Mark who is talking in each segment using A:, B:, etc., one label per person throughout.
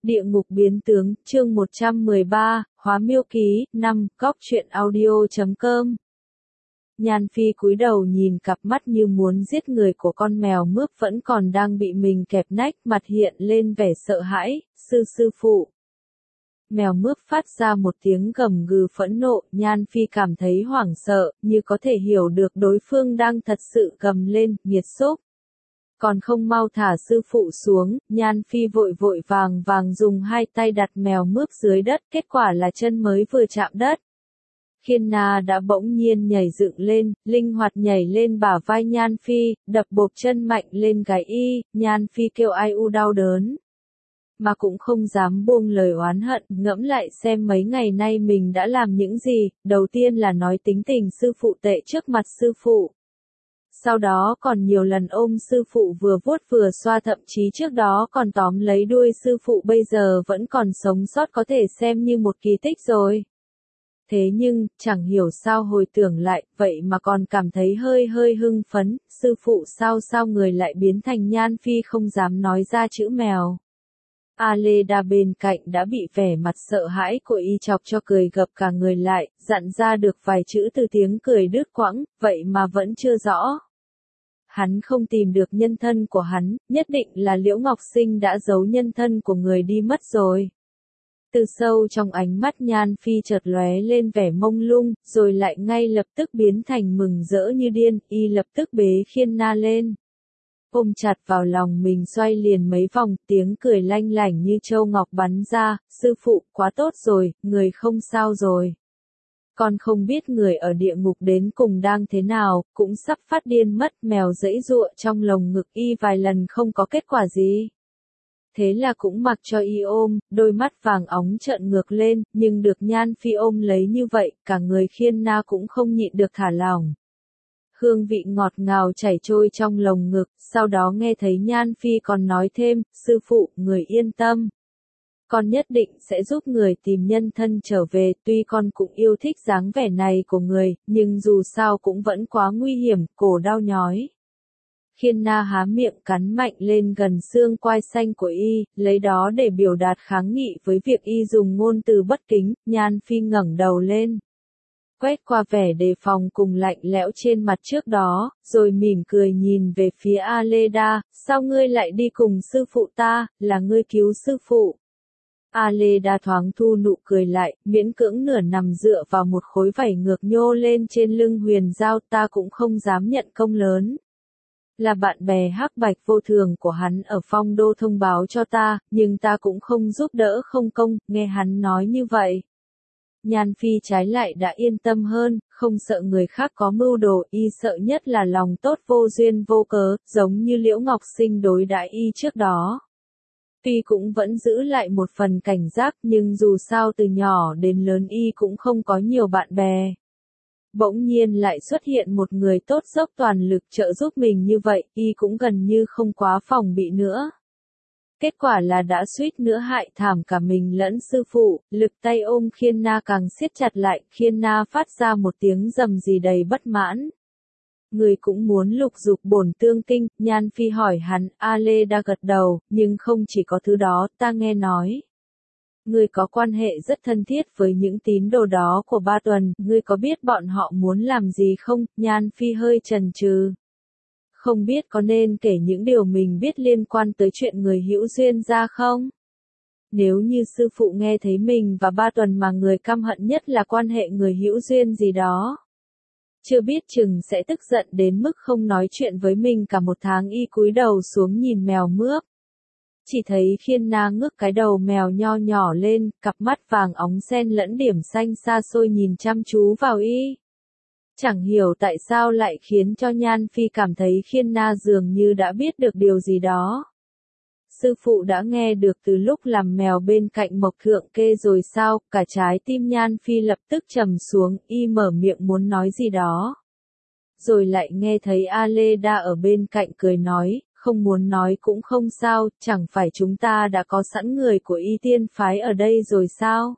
A: Địa ngục biến tướng, chương 113, Hóa Miêu Ký, 5, Góc truyện audio.com. Nhan Phi cúi đầu nhìn cặp mắt như muốn giết người của con mèo mướp vẫn còn đang bị mình kẹp nách, mặt hiện lên vẻ sợ hãi, sư phụ. Mèo mướp phát ra một tiếng gầm gừ phẫn nộ, Nhan Phi cảm thấy hoảng sợ, như có thể hiểu được đối phương đang thật sự gầm lên, nghiệt xúc. Còn không mau thả sư phụ xuống, Nhan Phi vội vàng dùng hai tay đặt mèo mướp dưới đất, kết quả là chân mới vừa chạm đất. Khiên Na đã bỗng nhiên nhảy dựng lên, linh hoạt nhảy lên bả vai Nhan Phi, đập bộp chân mạnh lên gáy y, Nhan Phi kêu ai u đau đớn. Mà cũng không dám buông lời oán hận, ngẫm lại xem mấy ngày nay mình đã làm những gì, đầu tiên là nói tính tình sư phụ tệ trước mặt sư phụ. Sau đó còn nhiều lần ôm sư phụ vừa vuốt vừa xoa, thậm chí trước đó còn tóm lấy đuôi sư phụ, bây giờ vẫn còn sống sót có thể xem như một kỳ tích rồi. Thế nhưng, chẳng hiểu sao hồi tưởng lại, vậy mà còn cảm thấy hơi hưng phấn, sư phụ sao người lại biến thành Nhan Phi không dám nói ra chữ mèo. Aleda bên cạnh đã bị vẻ mặt sợ hãi của y chọc cho cười gập cả người lại, dặn ra được vài chữ từ tiếng cười đứt quãng, vậy mà vẫn chưa rõ. Hắn không tìm được nhân thân của hắn, nhất định là Liễu Ngọc Sinh đã giấu nhân thân của người đi mất rồi. Từ sâu trong ánh mắt Nhan Phi chợt lóe lên vẻ mông lung, rồi lại ngay lập tức biến thành mừng rỡ như điên, y lập tức bế Khiên Na lên. Ôm chặt vào lòng mình xoay liền mấy vòng, tiếng cười lanh lảnh như châu ngọc bắn ra, sư phụ, quá tốt rồi, người không sao rồi. Con không biết người ở địa ngục đến cùng đang thế nào, cũng sắp phát điên mất, mèo giãy giụa trong lồng ngực y vài lần không có kết quả gì. Thế là cũng mặc cho y ôm, đôi mắt vàng óng trợn ngược lên, nhưng được Nhan Phi ôm lấy như vậy, cả người Khiên Na cũng không nhịn được thả lỏng. Hương vị ngọt ngào chảy trôi trong lồng ngực, sau đó nghe thấy Nhan Phi còn nói thêm, sư phụ, người yên tâm. Con nhất định sẽ giúp người tìm nhân thân trở về, tuy con cũng yêu thích dáng vẻ này của người, nhưng dù sao cũng vẫn quá nguy hiểm, cổ đau nhói. Khiên Na há miệng cắn mạnh lên gần xương quai xanh của y, lấy đó để biểu đạt kháng nghị với việc y dùng ngôn từ bất kính. Nhan Phi ngẩng đầu lên, quét qua vẻ đề phòng cùng lạnh lẽo trên mặt trước đó, rồi mỉm cười nhìn về phía Aleda, sao ngươi lại đi cùng sư phụ ta, là ngươi cứu sư phụ. Aleda thoáng thu nụ cười lại, miễn cưỡng nửa nằm dựa vào một khối vảy ngược nhô lên trên lưng Huyền Giao, ta cũng không dám nhận công lớn. Là bạn bè hắc bạch vô thường của hắn ở Phong Đô thông báo cho ta, nhưng ta cũng không giúp đỡ không công, nghe hắn nói như vậy. Nhan Phi trái lại đã yên tâm hơn, không sợ người khác có mưu đồ, y sợ nhất là lòng tốt vô duyên vô cớ, giống như Liễu Ngọc Sinh đối đãi y trước đó. Tuy cũng vẫn giữ lại một phần cảnh giác, nhưng dù sao từ nhỏ đến lớn y cũng không có nhiều bạn bè. Bỗng nhiên lại xuất hiện một người tốt dốc toàn lực trợ giúp mình như vậy, y cũng gần như không quá phòng bị nữa. Kết quả là đã suýt nữa hại thảm cả mình lẫn sư phụ, lực tay ôm Khiên Na càng siết chặt lại, Khiên Na phát ra một tiếng rầm gì đầy bất mãn. Người cũng muốn lục dục bổn tương kinh, Nhan Phi hỏi hắn, Aleda gật đầu, nhưng không chỉ có thứ đó, ta nghe nói. Ngươi có quan hệ rất thân thiết với những tín đồ đó của Ba Tuần, ngươi có biết bọn họ muốn làm gì không? Nhan Phi hơi chần chừ. Không biết có nên kể những điều mình biết liên quan tới chuyện người hữu duyên ra không? Nếu như sư phụ nghe thấy mình và Ba Tuần mà người căm hận nhất là quan hệ người hữu duyên gì đó. Chưa biết chừng sẽ tức giận đến mức không nói chuyện với mình cả một tháng. Y cúi đầu xuống nhìn mèo mướp. Chỉ thấy Khiên Na ngước cái đầu mèo nho nhỏ lên, cặp mắt vàng óng xen lẫn điểm xanh xa xôi nhìn chăm chú vào y. Chẳng hiểu tại sao lại khiến cho Nhan Phi cảm thấy Khiên Na dường như đã biết được điều gì đó. Sư phụ đã nghe được từ lúc làm mèo bên cạnh Mộc Thượng Kê rồi sao, cả trái tim Nhan Phi lập tức trầm xuống, y mở miệng muốn nói gì đó. Rồi lại nghe thấy Aleda ở bên cạnh cười nói, không muốn nói cũng không sao, chẳng phải chúng ta đã có sẵn người của Y Tiên phái ở đây rồi sao?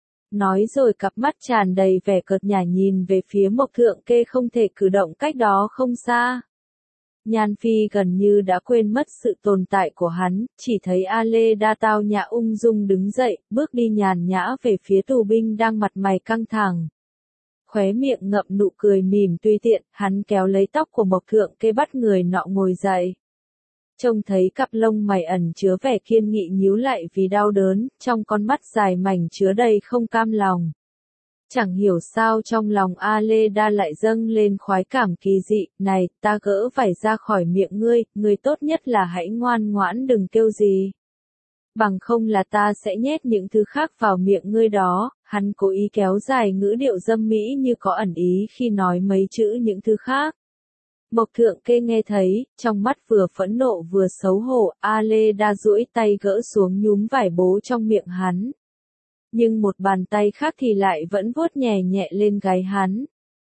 A: Nói rồi cặp mắt tràn đầy vẻ cợt nhả nhìn về phía Mộc Thượng Kê không thể cử động cách đó không xa. Nhan Phi gần như đã quên mất sự tồn tại của hắn, chỉ thấy Aleda tao nhã ung dung đứng dậy, bước đi nhàn nhã về phía tù binh đang mặt mày căng thẳng. Khóe miệng ngậm nụ cười mỉm tùy tiện, hắn kéo lấy tóc của Mộc Thượng Kê bắt người nọ ngồi dậy. Trông thấy cặp lông mày ẩn chứa vẻ kiên nghị nhíu lại vì đau đớn, trong con mắt dài mảnh chứa đầy không cam lòng. Chẳng hiểu sao trong lòng Aleda lại dâng lên khoái cảm kỳ dị, này, ta gỡ vải ra khỏi miệng ngươi tốt nhất là hãy ngoan ngoãn đừng kêu gì. Bằng không là ta sẽ nhét những thứ khác vào miệng ngươi đó, hắn cố ý kéo dài ngữ điệu dâm mỹ như có ẩn ý khi nói mấy chữ những thứ khác. Mộc Thượng Kê nghe thấy, trong mắt vừa phẫn nộ vừa xấu hổ, Aleda duỗi tay gỡ xuống nhúm vải bố trong miệng hắn. Nhưng một bàn tay khác thì lại vẫn vuốt nhẹ nhẹ lên gáy hắn.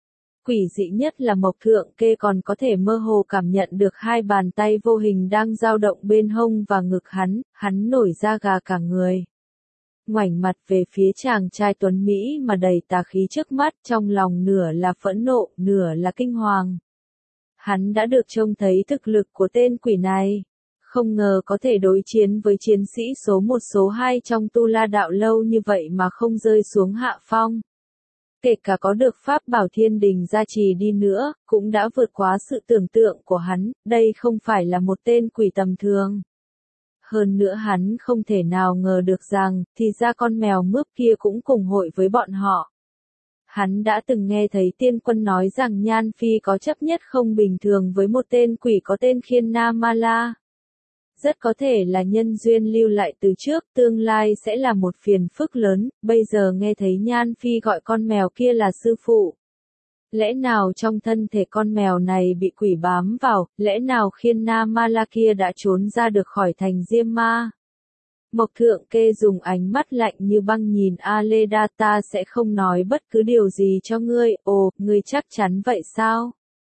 A: Quỷ dị nhất là Mộc Thượng Kê còn có thể mơ hồ cảm nhận được hai bàn tay vô hình đang dao động bên hông và ngực hắn nổi da gà cả người. Ngoảnh mặt về phía chàng trai tuấn Mỹ mà đầy tà khí trước mắt, trong lòng nửa là phẫn nộ, nửa là kinh hoàng. Hắn đã được trông thấy thực lực của tên quỷ này. Không ngờ có thể đối chiến với chiến sĩ số 1 số 2 trong Tu La Đạo lâu như vậy mà không rơi xuống hạ phong. Kể cả có được pháp bảo thiên đình gia trì đi nữa, cũng đã vượt quá sự tưởng tượng của hắn, đây không phải là một tên quỷ tầm thường. Hơn nữa hắn không thể nào ngờ được rằng, thì ra con mèo mướp kia cũng cùng hội với bọn họ. Hắn đã từng nghe thấy tiên quân nói rằng Nhan Phi có chấp nhất không bình thường với một tên quỷ có tên Khiên Na Ma La. Rất có thể là nhân duyên lưu lại từ trước, tương lai sẽ là một phiền phức lớn, bây giờ nghe thấy Nhan Phi gọi con mèo kia là sư phụ. Lẽ nào trong thân thể con mèo này bị quỷ bám vào, lẽ nào Khiên Na Ma La kia đã trốn ra được khỏi thành Diêm Ma? Mộc Thượng Kê dùng ánh mắt lạnh như băng nhìn Aleda, ta sẽ không nói bất cứ điều gì cho ngươi, ồ, ngươi chắc chắn vậy sao?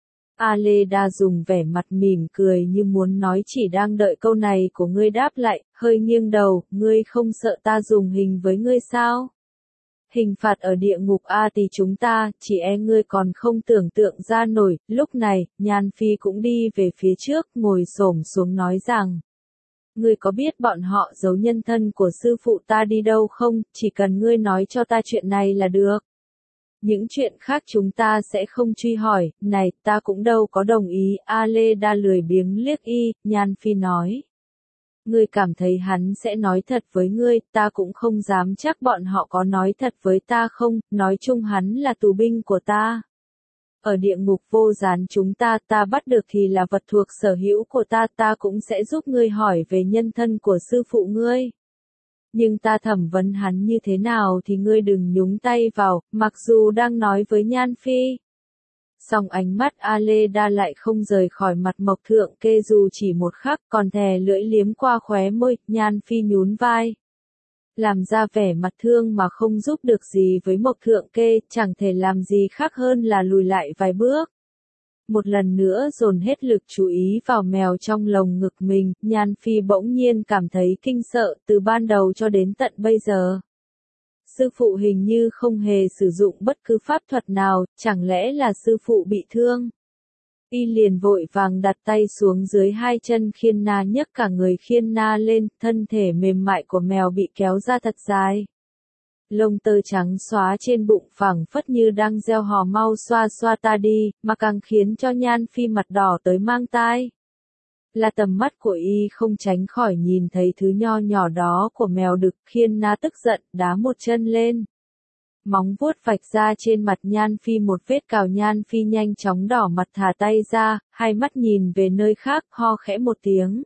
A: Aleda dùng vẻ mặt mỉm cười như muốn nói chỉ đang đợi câu này của ngươi đáp lại, hơi nghiêng đầu, ngươi không sợ ta dùng hình với ngươi sao? Hình phạt ở địa ngục A thì chúng ta, chỉ e ngươi còn không tưởng tượng ra nổi, lúc này, Nhan Phi cũng đi về phía trước, ngồi xổm xuống nói rằng. Ngươi có biết bọn họ giấu nhân thân của sư phụ ta đi đâu không, chỉ cần ngươi nói cho ta chuyện này là được. Những chuyện khác chúng ta sẽ không truy hỏi, này, ta cũng đâu có đồng ý, Aleda lười biếng liếc Nhan Phi nói. Ngươi cảm thấy hắn sẽ nói thật với ngươi, ta cũng không dám chắc bọn họ có nói thật với ta không, nói chung hắn là tù binh của ta. Ở địa ngục vô gián chúng ta bắt được thì là vật thuộc sở hữu của ta cũng sẽ giúp ngươi hỏi về nhân thân của sư phụ ngươi. Nhưng ta thẩm vấn hắn như thế nào thì ngươi đừng nhúng tay vào, mặc dù đang nói với Nhan Phi. Song ánh mắt Aleda lại không rời khỏi mặt Mộc Thượng Kê dù chỉ một khắc, còn thè lưỡi liếm qua khóe môi, Nhan Phi nhún vai. Làm ra vẻ mặt thương mà không giúp được gì với Mộc Thượng Kê, chẳng thể làm gì khác hơn là lùi lại vài bước. Một lần nữa dồn hết lực chú ý vào mèo trong lồng ngực mình, Nhan Phi bỗng nhiên cảm thấy kinh sợ từ ban đầu cho đến tận bây giờ. Sư phụ hình như không hề sử dụng bất cứ pháp thuật nào, chẳng lẽ là sư phụ bị thương? Y liền vội vàng đặt tay xuống dưới hai chân Khiên Na, nhấc cả người Khiên Na lên, thân thể mềm mại của mèo bị kéo ra thật dài. Lông tơ trắng xóa trên bụng phẳng phất như đang reo hò mau xoa xoa ta đi, mà càng khiến cho Nhan Phi mặt đỏ tới mang tai. Là tầm mắt của Y không tránh khỏi nhìn thấy thứ nho nhỏ đó của mèo đực, Khiên Na tức giận, đá một chân lên. Móng vuốt vạch ra trên mặt Nhan Phi một vết cào, Nhan Phi nhanh chóng đỏ mặt thả tay ra, hai mắt nhìn về nơi khác, ho khẽ một tiếng.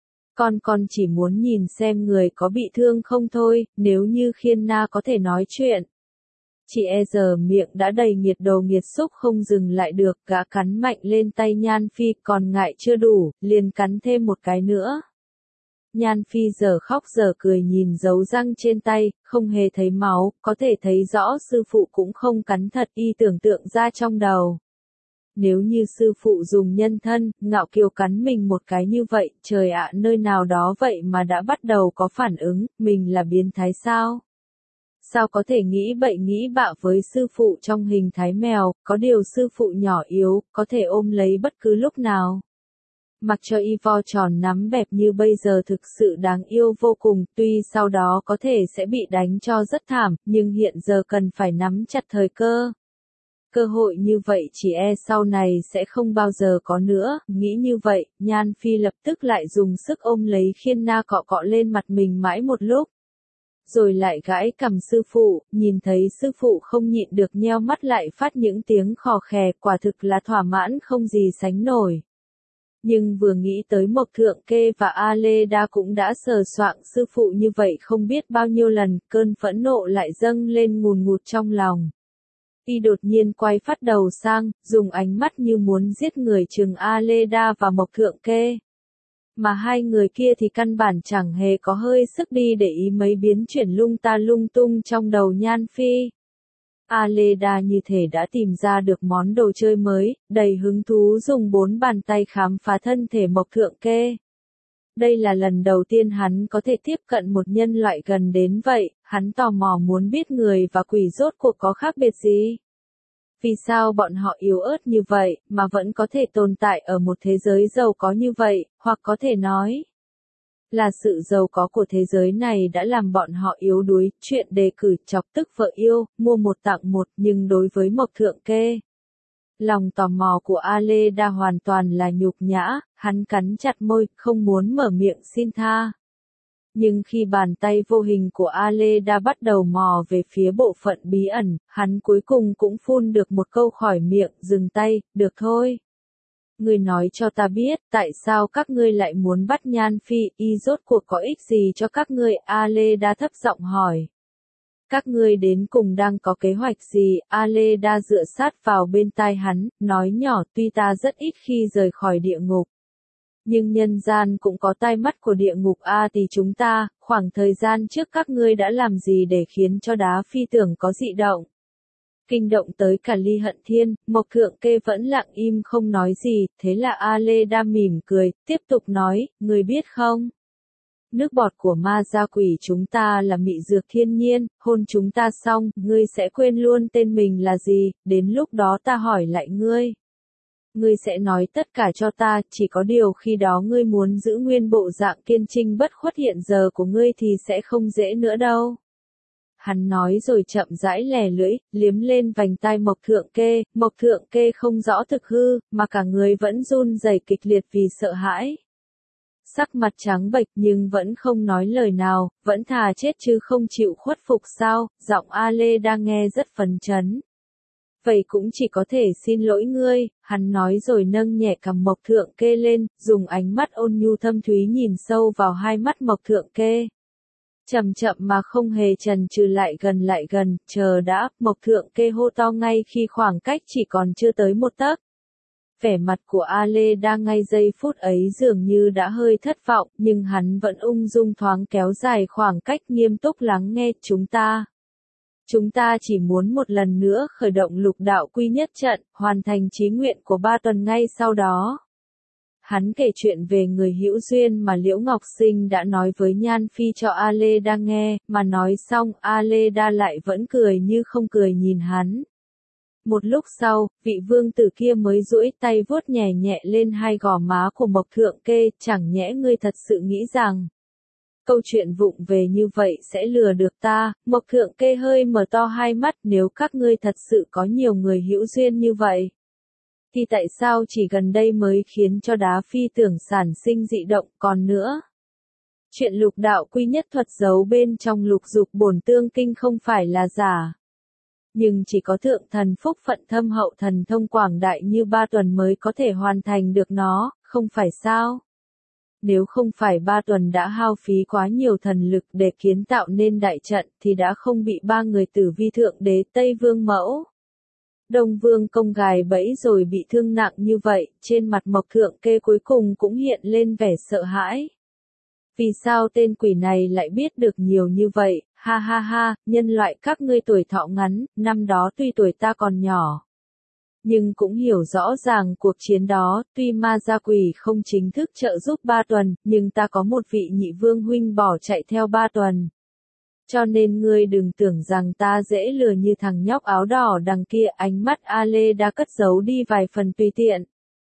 A: Con chỉ muốn nhìn xem người có bị thương không thôi, nếu như Khiên Na có thể nói chuyện. Chị e giờ miệng đã đầy nghiệt đồ nghiệt xúc không dừng lại được, gã cắn mạnh lên tay Nhan Phi, còn ngại chưa đủ, liền cắn thêm một cái nữa. Nhan Phi giờ khóc giờ cười nhìn dấu răng trên tay, không hề thấy máu, có thể thấy rõ sư phụ cũng không cắn thật, Y tưởng tượng ra trong đầu. Nếu như sư phụ dùng nhân thân, ngạo kiều cắn mình một cái như vậy, trời ạ, nơi nào đó vậy mà đã bắt đầu có phản ứng, mình là biến thái sao? Sao có thể nghĩ bậy nghĩ bạ với sư phụ trong hình thái mèo, có điều sư phụ nhỏ yếu, có thể ôm lấy bất cứ lúc nào. Mặc cho y vo tròn nắm bẹp như bây giờ thực sự đáng yêu vô cùng, tuy sau đó có thể sẽ bị đánh cho rất thảm, nhưng hiện giờ cần phải nắm chặt thời cơ. Cơ hội như vậy chỉ e sau này sẽ không bao giờ có nữa, nghĩ như vậy, Nhan Phi lập tức lại dùng sức ôm lấy Khiên Na cọ cọ lên mặt mình mãi một lúc. Rồi lại gãi cằm sư phụ, nhìn thấy sư phụ không nhịn được nheo mắt lại phát những tiếng khò khè, quả thực là thỏa mãn không gì sánh nổi. Nhưng vừa nghĩ tới Mộc Thượng Kê và A Lê Đa cũng đã sờ soạng sư phụ như vậy không biết bao nhiêu lần, cơn phẫn nộ lại dâng lên ngùn ngụt trong lòng. Y đột nhiên quay phát đầu sang, dùng ánh mắt như muốn giết người chừng A Lê Đa và Mộc Thượng Kê. Mà hai người kia thì căn bản chẳng hề có hơi sức đi để ý mấy biến chuyển lung ta lung tung trong đầu Nhan Phi. A Lê Đa như thể đã tìm ra được món đồ chơi mới, đầy hứng thú dùng 4 bàn tay khám phá thân thể Mộc Thượng Kê. Đây là lần đầu tiên hắn có thể tiếp cận một nhân loại gần đến vậy, hắn tò mò muốn biết người và quỷ rốt cuộc có khác biệt gì. Vì sao bọn họ yếu ớt như vậy, mà vẫn có thể tồn tại ở một thế giới giàu có như vậy, hoặc có thể nói là sự giàu có của thế giới này đã làm bọn họ yếu đuối, chuyện đề cử chọc tức vợ yêu, mua một tặng một, nhưng đối với Mộc Thượng Kê. Lòng tò mò của A Lê Đa hoàn toàn là nhục nhã, hắn cắn chặt môi, không muốn mở miệng xin tha. Nhưng khi bàn tay vô hình của A Lê Đa bắt đầu mò về phía bộ phận bí ẩn, hắn cuối cùng cũng phun được một câu khỏi miệng, dừng tay, được thôi. Ngươi nói cho ta biết, tại sao các ngươi lại muốn bắt Nhan Phi, y rốt cuộc có ích gì cho các ngươi, A Lê Đa thấp giọng hỏi. Các ngươi đến cùng đang có kế hoạch gì, A Lê Đa dựa sát vào bên tai hắn, nói nhỏ tuy ta rất ít khi rời khỏi địa ngục. Nhưng nhân gian cũng có tai mắt của địa ngục A thì chúng ta, khoảng thời gian trước các ngươi đã làm gì để khiến cho đá phi tưởng có dị động. Kinh động tới cả Ly Hận Thiên, Mộc Thượng Kê vẫn lặng im không nói gì, thế là A Lê Đa mỉm cười, tiếp tục nói, người biết không? Nước bọt của ma gia quỷ chúng ta là mị dược thiên nhiên, hôn chúng ta xong, ngươi sẽ quên luôn tên mình là gì, đến lúc đó ta hỏi lại ngươi. Ngươi sẽ nói tất cả cho ta, chỉ có điều khi đó ngươi muốn giữ nguyên bộ dạng kiên trinh bất khuất hiện giờ của ngươi thì sẽ không dễ nữa đâu. Hắn nói rồi chậm rãi lè lưỡi, liếm lên vành tai Mộc Thượng Kê không rõ thực hư, mà cả người vẫn run rẩy kịch liệt vì sợ hãi. Sắc mặt trắng bệch nhưng vẫn không nói lời nào, vẫn thà chết chứ không chịu khuất phục sao, giọng A Lê đang nghe rất phấn chấn. Vậy cũng chỉ có thể xin lỗi ngươi, hắn nói rồi nâng nhẹ cằm Mộc Thượng Kê lên, dùng ánh mắt ôn nhu thâm thúy nhìn sâu vào hai mắt Mộc Thượng Kê. Chậm chậm mà không hề chần chừ lại gần, chờ đã, Mộc Thượng Kê hô to ngay khi khoảng cách chỉ còn chưa tới một tấc. Vẻ mặt của A Lê đang ngay giây phút ấy dường như đã hơi thất vọng, nhưng hắn vẫn ung dung thoáng kéo dài khoảng cách nghiêm túc lắng nghe Chúng ta chỉ muốn một lần nữa khởi động lục đạo quy nhất trận, hoàn thành chí nguyện của 3 tuần ngay sau đó. Hắn kể chuyện về người hữu duyên mà Liễu Ngọc Sinh đã nói với Nhan Phi cho A Lê Đa nghe, mà nói xong A Lê Đa lại vẫn cười như không cười nhìn hắn. Một lúc sau, vị vương tử kia mới duỗi tay vuốt nhẹ nhẹ lên hai gò má của Mộc Thượng Kê, chẳng nhẽ ngươi thật sự nghĩ rằng câu chuyện vụng về như vậy sẽ lừa được ta. Mộc Thượng Kê hơi mở to hai mắt, nếu các ngươi thật sự có nhiều người hữu duyên như vậy, thì tại sao chỉ gần đây mới khiến cho đá phi tưởng sản sinh dị động, còn nữa? Chuyện lục đạo quy nhất thuật giấu bên trong lục dục bổn tương kinh không phải là giả. Nhưng chỉ có thượng thần phúc phận thâm hậu thần thông quảng đại như 3 tuần mới có thể hoàn thành được nó, không phải sao? Nếu không phải 3 tuần đã hao phí quá nhiều thần lực để kiến tạo nên đại trận thì đã không bị 3 người tử vi thượng đế Tây Vương Mẫu Đông Vương Công gài bẫy rồi bị thương nặng như vậy, trên mặt Mộc Thượng Kê cuối cùng cũng hiện lên vẻ sợ hãi. Vì sao tên quỷ này lại biết được nhiều như vậy, ha ha ha, nhân loại các ngươi tuổi thọ ngắn, năm đó tuy tuổi ta còn nhỏ, nhưng cũng hiểu rõ ràng cuộc chiến đó, tuy ma gia quỷ không chính thức trợ giúp 3 tuần, nhưng ta có một vị nhị vương huynh bỏ chạy theo 3 tuần. Cho nên ngươi đừng tưởng rằng ta dễ lừa như thằng nhóc áo đỏ đằng kia, ánh mắt A Lê đã cất giấu đi vài phần tùy tiện.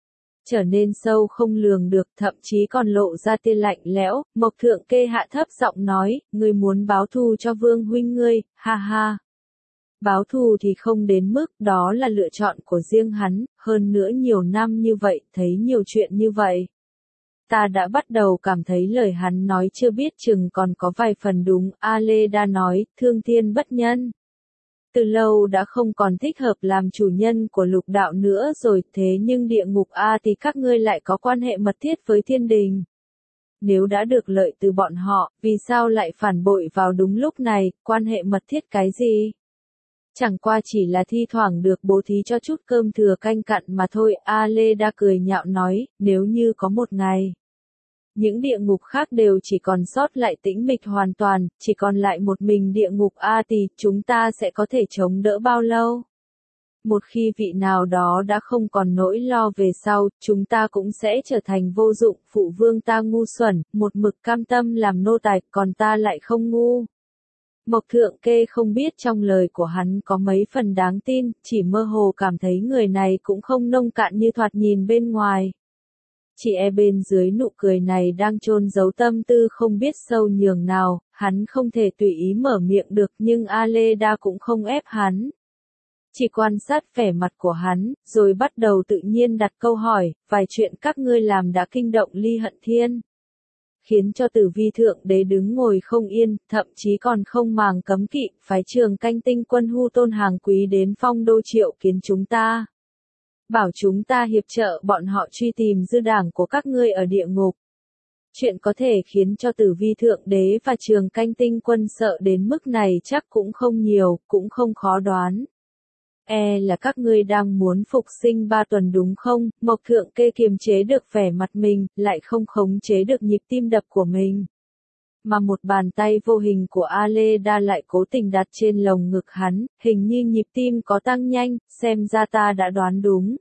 A: trở nên sâu không lường được, thậm chí còn lộ ra tia lạnh lẽo. Mộc Thượng Kê hạ thấp giọng nói, ngươi muốn báo thù cho Vương huynh ngươi, ha ha. Báo thù thì không đến mức, đó là lựa chọn của riêng hắn, hơn nữa nhiều năm như vậy, thấy nhiều chuyện như vậy. Ta đã bắt đầu cảm thấy lời hắn nói chưa biết chừng còn có vài phần đúng, A Lê đã nói, thương thiên bất nhân. Từ lâu đã không còn thích hợp làm chủ nhân của lục đạo nữa rồi, thế nhưng địa ngục A thì các ngươi lại có quan hệ mật thiết với thiên đình. Nếu đã được lợi từ bọn họ, vì sao lại phản bội vào đúng lúc này, quan hệ mật thiết cái gì? Chẳng qua chỉ là thi thoảng được bố thí cho chút cơm thừa canh cặn mà thôi, A Lê đã cười nhạo nói, nếu như có một ngày. Những địa ngục khác đều chỉ còn sót lại tĩnh mịch hoàn toàn, chỉ còn lại một mình địa ngục A thì chúng ta sẽ có thể chống đỡ bao lâu? Một khi vị nào đó đã không còn nỗi lo về sau, chúng ta cũng sẽ trở thành vô dụng, phụ vương ta ngu xuẩn, một mực cam tâm làm nô tài, còn ta lại không ngu. Mộc Thượng Kê không biết trong lời của hắn có mấy phần đáng tin, chỉ mơ hồ cảm thấy người này cũng không nông cạn như thoạt nhìn bên ngoài. Chỉ bên dưới nụ cười này đang chôn giấu tâm tư không biết sâu nhường nào, hắn không thể tùy ý mở miệng được nhưng A Lê Đa cũng không ép hắn. Chỉ quan sát vẻ mặt của hắn, rồi bắt đầu tự nhiên đặt câu hỏi, vài chuyện các ngươi làm đã kinh động Ly Hận Thiên. Khiến cho Tử Vi Thượng Đế đứng ngồi không yên, thậm chí còn không màng cấm kỵ, phái Trường Canh Tinh quân Hu Tôn Hàng Quý đến Phong Đô triệu kiến chúng ta. Bảo chúng ta hiệp trợ bọn họ truy tìm dư đảng của các ngươi ở địa ngục. Chuyện có thể khiến cho Tử Vi Thượng Đế và Trường Canh Tinh quân sợ đến mức này chắc cũng không nhiều, cũng không khó đoán. Là các ngươi đang muốn phục sinh Ba Tuần đúng không? Mộc Thượng Kê kiềm chế được vẻ mặt mình, lại không khống chế được nhịp tim đập của mình. Mà một bàn tay vô hình của A Lê Đa lại cố tình đặt trên lồng ngực hắn, hình như nhịp tim có tăng nhanh, xem ra ta đã đoán đúng.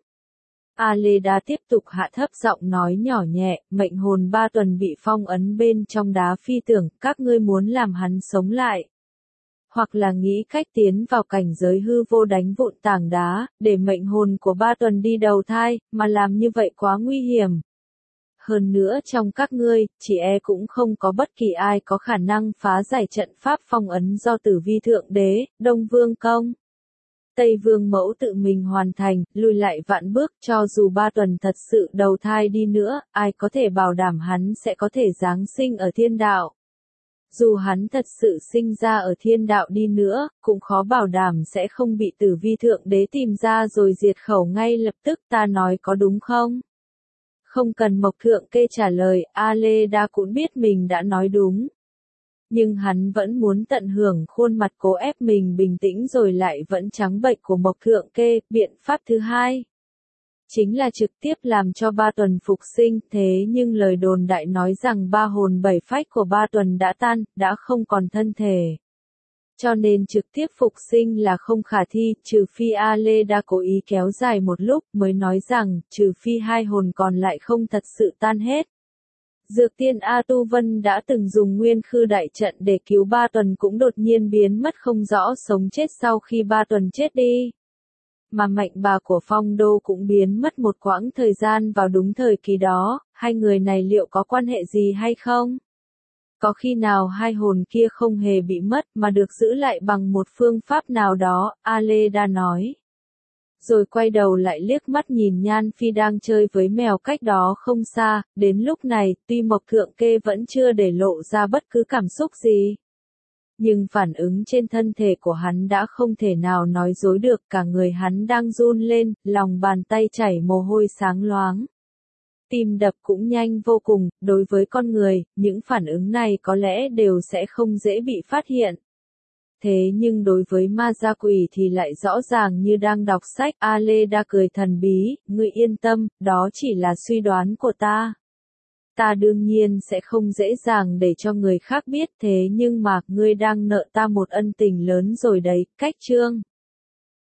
A: A Lê Đa tiếp tục hạ thấp giọng nói nhỏ nhẹ, mệnh hồn Ba Tuần bị phong ấn bên trong đá phi tưởng, các ngươi muốn làm hắn sống lại. Hoặc là nghĩ cách tiến vào cảnh giới hư vô đánh vụn tảng đá, để mệnh hồn của Ba Tuần đi đầu thai, mà làm như vậy quá nguy hiểm. Hơn nữa trong các ngươi, chỉ cũng không có bất kỳ ai có khả năng phá giải trận pháp phong ấn do Tử Vi Thượng Đế, Đông Vương Công. Tây Vương Mẫu tự mình hoàn thành, lùi lại vạn bước, cho dù Ba Tuần thật sự đầu thai đi nữa, ai có thể bảo đảm hắn sẽ có thể giáng sinh ở thiên đạo. Dù hắn thật sự sinh ra ở thiên đạo đi nữa, cũng khó bảo đảm sẽ không bị Tử Vi Thượng Đế tìm ra rồi diệt khẩu ngay lập tức, ta nói có đúng không? Không cần Mộc Thượng Kê trả lời, A Lê Đa cũng biết mình đã nói đúng. Nhưng hắn vẫn muốn tận hưởng khuôn mặt cố ép mình bình tĩnh rồi lại vẫn trắng bệch của Mộc Thượng Kê, biện pháp thứ hai. Chính là trực tiếp làm cho Ba Tuần phục sinh, thế nhưng lời đồn đại nói rằng ba hồn bảy phách của Ba Tuần đã tan, đã không còn thân thể. Cho nên trực tiếp phục sinh là không khả thi, trừ phi A Lê đã cố ý kéo dài một lúc mới nói rằng, trừ phi hai hồn còn lại không thật sự tan hết. Dược tiên A Tu Vân đã từng dùng nguyên khư đại trận để cứu Ba Tuần cũng đột nhiên biến mất không rõ sống chết sau khi Ba Tuần chết đi. Mà mạnh bà của Phong Đô cũng biến mất một quãng thời gian vào đúng thời kỳ đó, hai người này liệu có quan hệ gì hay không? Có khi nào hai hồn kia không hề bị mất mà được giữ lại bằng một phương pháp nào đó, A Lê đã nói. Rồi quay đầu lại liếc mắt nhìn Nhan Phi đang chơi với mèo cách đó không xa, đến lúc này, tuy Mộc Thượng Kê vẫn chưa để lộ ra bất cứ cảm xúc gì. Nhưng phản ứng trên thân thể của hắn đã không thể nào nói dối được, cả người hắn đang run lên, lòng bàn tay chảy mồ hôi sáng loáng. Tim đập cũng nhanh vô cùng, đối với con người, những phản ứng này có lẽ đều sẽ không dễ bị phát hiện. Thế nhưng đối với ma gia quỷ thì lại rõ ràng như đang đọc sách, A Lê đã cười thần bí, ngươi yên tâm, đó chỉ là suy đoán của ta. Ta đương nhiên sẽ không dễ dàng để cho người khác biết thế nhưng mà ngươi đang nợ ta một ân tình lớn rồi đấy, cách chương.